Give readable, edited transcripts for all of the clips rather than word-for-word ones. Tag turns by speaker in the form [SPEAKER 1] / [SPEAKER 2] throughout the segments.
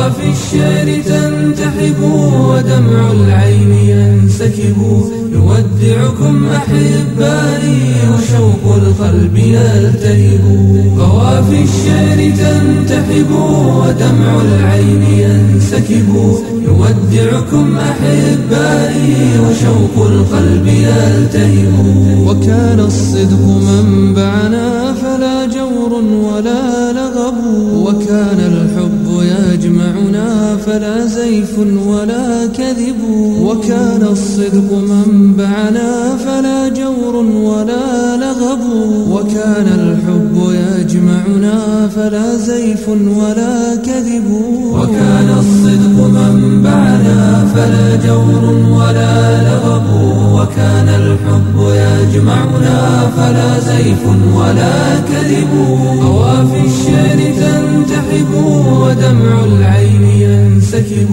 [SPEAKER 1] قوافي الشعر تنتحب ودمع العين ينسكب، يودعكم أحبائي وشوق القلب يلتهب. قوافي الشعر تنتحب ودمع العين ينسكب، يودعكم أحبائي وشوق القلب يلتهب. وكان الصدق منبعنا فلا جور ولا لغب، وكان الحب يجمعنا فلا زيف ولا كذب. وكان الصدق منبعنا فلا جور ولا لغب، وكان الحب يجمعنا فلا زيف ولا كذب. وكان الصدق منبعنا فلا جور ولا لغب، وكان الحب يجمعنا فلا زيف ولا كذب. قوافي الشعر تنتحب ودمع العين ينسكب،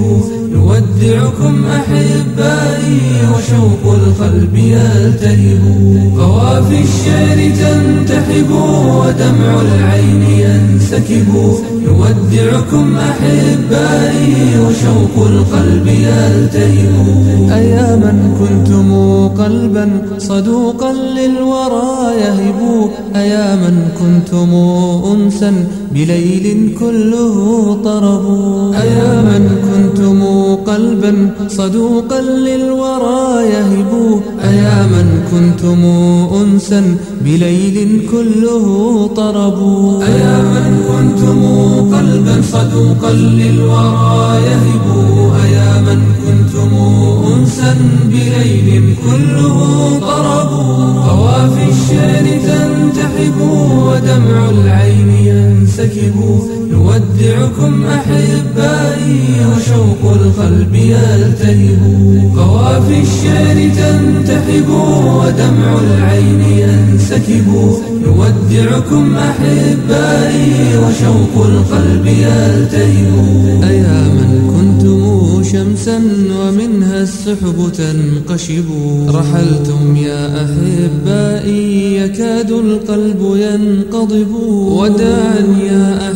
[SPEAKER 1] يودعكم أحبائي وشوق القلب يلتهب. قوافي الشعر تنتحب ودمع العين ينسكب، يودعكم أحبائي وشوق القلب يلتهب. أياما كنتم قلبا صدوقا للورى يهب، أياما كنتم أنسا بليل كله طرب. أياما كنتم قلبا صدوقا للورى يهب، أياما كنتم أنسا بليل كله طرب. أياما كنتم قلبا صدوقا للورى يهب، أياما كنتم أنسا بليل كله طرب. قوافي الشعر تنتحب ودمع العين ينسكب، يودعكم أحبائي وشوق القلب يلتهب. قوافي الشعر تنتحب ودمع العين ينسكب، يودعكم أحبائي وشوق القلب يلتهب. أياما كنتم شمسا ومنها السحب تنقشب، رحلتم يا أحبائي يكاد القلب ينقضب. وداعا يا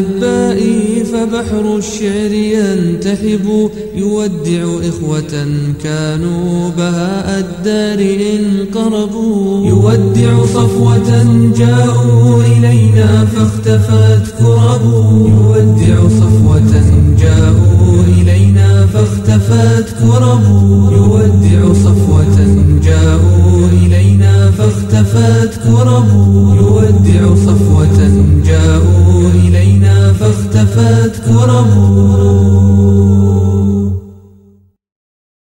[SPEAKER 1] أحبائي فبحر الشعر ينتحب، يودع إخوة كانوا بهاء الدار إن قربوا. يودع صفوة جاءوا إلينا فاختفت كرب، يودع صفوة جاءوا إلينا فاختفت كرب. يودع صفوة جاءوا إلينا فاختفت كرب، يودع صفوة جاءوا إلينا فاختفت كرب.